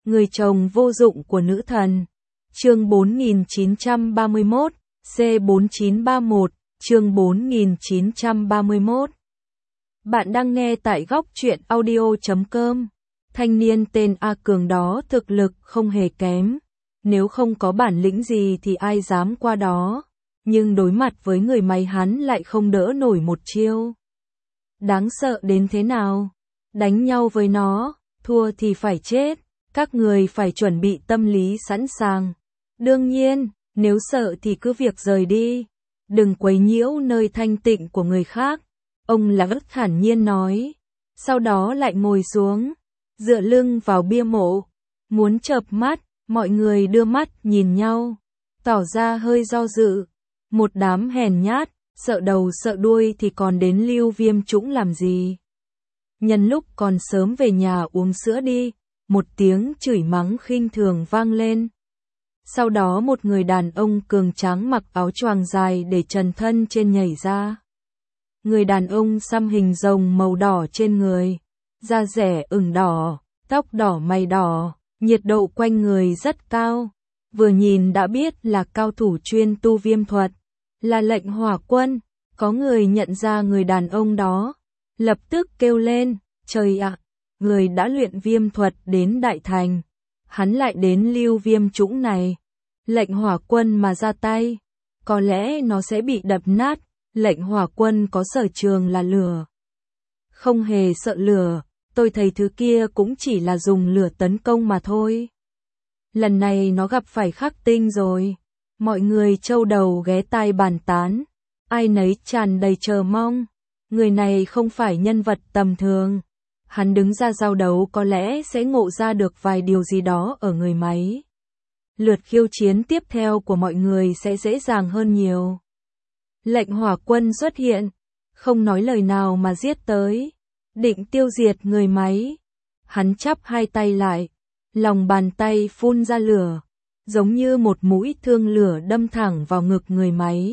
Người chồng vô dụng của nữ thần. Chương 4931, C4931, chương 4931. Bạn đang nghe tại góc truyện audio.com. Thanh niên tên A Cường đó thực lực không hề kém. Nếu không có bản lĩnh gì thì ai dám qua đó. Nhưng đối mặt với người máy hắn lại không đỡ nổi một chiêu. Đáng sợ đến thế nào? Đánh nhau với nó, thua thì phải chết. Các người phải chuẩn bị tâm lý sẵn sàng. Đương nhiên, nếu sợ thì cứ việc rời đi. Đừng quấy nhiễu nơi thanh tịnh của người khác. Ông là rất thản nhiên nói. Sau đó lại ngồi xuống, dựa lưng vào bia mộ. Muốn chợp mắt, mọi người đưa mắt nhìn nhau. Tỏ ra hơi do dự. Một đám hèn nhát, sợ đầu sợ đuôi thì còn đến Lưu Viêm Chũng làm gì. Nhân lúc còn sớm về nhà uống sữa đi. Một tiếng chửi mắng khinh thường vang lên. Sau đó một người đàn ông cường tráng mặc áo choàng dài để trần thân trên nhảy ra. Người đàn ông xăm hình rồng màu đỏ trên người, da rẻ ửng đỏ, tóc đỏ mày đỏ, nhiệt độ quanh người rất cao. Vừa nhìn đã biết là cao thủ chuyên tu viêm thuật, là Lệnh Hỏa Quân. Có người nhận ra người đàn ông đó, lập tức kêu lên, trời ạ! Người đã luyện viêm thuật đến Đại Thành, hắn lại đến Lưu Viêm Chũng này. Lệnh Hỏa Quân mà ra tay, có lẽ nó sẽ bị đập nát. Lệnh Hỏa Quân có sở trường là lửa. Không hề sợ lửa, tôi thấy thứ kia cũng chỉ là dùng lửa tấn công mà thôi. Lần này nó gặp phải Khắc Tinh rồi. Mọi người trâu đầu ghé tai bàn tán, ai nấy tràn đầy chờ mong. Người này không phải nhân vật tầm thường. Hắn đứng ra giao đấu có lẽ sẽ ngộ ra được vài điều gì đó ở người máy. Lượt khiêu chiến tiếp theo của mọi người sẽ dễ dàng hơn nhiều. Lệnh Hỏa Quân xuất hiện, không nói lời nào mà giết tới, định tiêu diệt người máy. Hắn chắp hai tay lại, lòng bàn tay phun ra lửa, giống như một mũi thương lửa đâm thẳng vào ngực người máy.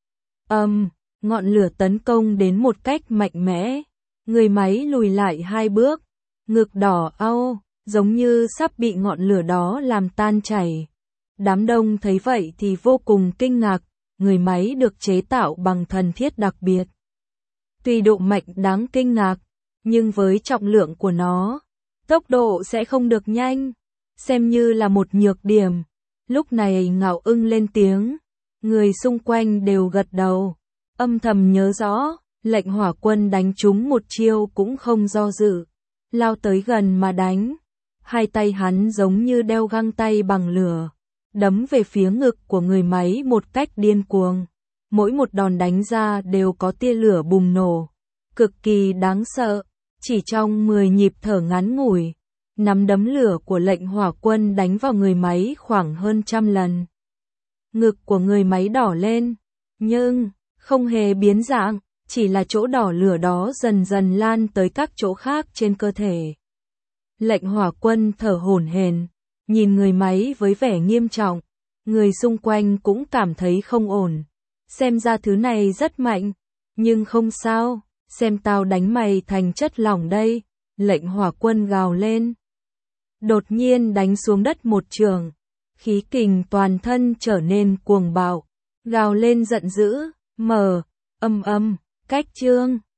Ngọn lửa tấn công đến một cách mạnh mẽ. Người máy lùi lại hai bước, ngực đỏ au, giống như sắp bị ngọn lửa đó làm tan chảy. Đám đông thấy vậy thì vô cùng kinh ngạc, người máy được chế tạo bằng thần thiết đặc biệt. Tuy độ mạnh đáng kinh ngạc, nhưng với trọng lượng của nó, tốc độ sẽ không được nhanh, xem như là một nhược điểm. Lúc này Ngạo Ưng lên tiếng, người xung quanh đều gật đầu, âm thầm nhớ rõ. Lệnh Hỏa Quân đánh trúng một chiêu cũng không do dự, lao tới gần mà đánh. Hai tay hắn giống như đeo găng tay bằng lửa, đấm về phía ngực của người máy một cách điên cuồng. Mỗi một đòn đánh ra đều có tia lửa bùng nổ, cực kỳ đáng sợ. Chỉ trong 10 nhịp thở ngắn ngủi, nắm đấm lửa của Lệnh Hỏa Quân đánh vào người máy khoảng hơn 100 lần. Ngực của người máy đỏ lên, nhưng không hề biến dạng. Chỉ là chỗ đỏ lửa đó dần dần lan tới các chỗ khác trên cơ thể. Lệnh Hỏa Quân thở hổn hển, nhìn người máy với vẻ nghiêm trọng. Người xung quanh cũng cảm thấy không ổn. Xem ra thứ này rất mạnh, nhưng không sao, xem tao đánh mày thành chất lỏng đây. Lệnh Hỏa Quân gào lên. Đột nhiên đánh xuống đất một trường, khí kình toàn thân trở nên cuồng bạo, gào lên giận dữ, cách chương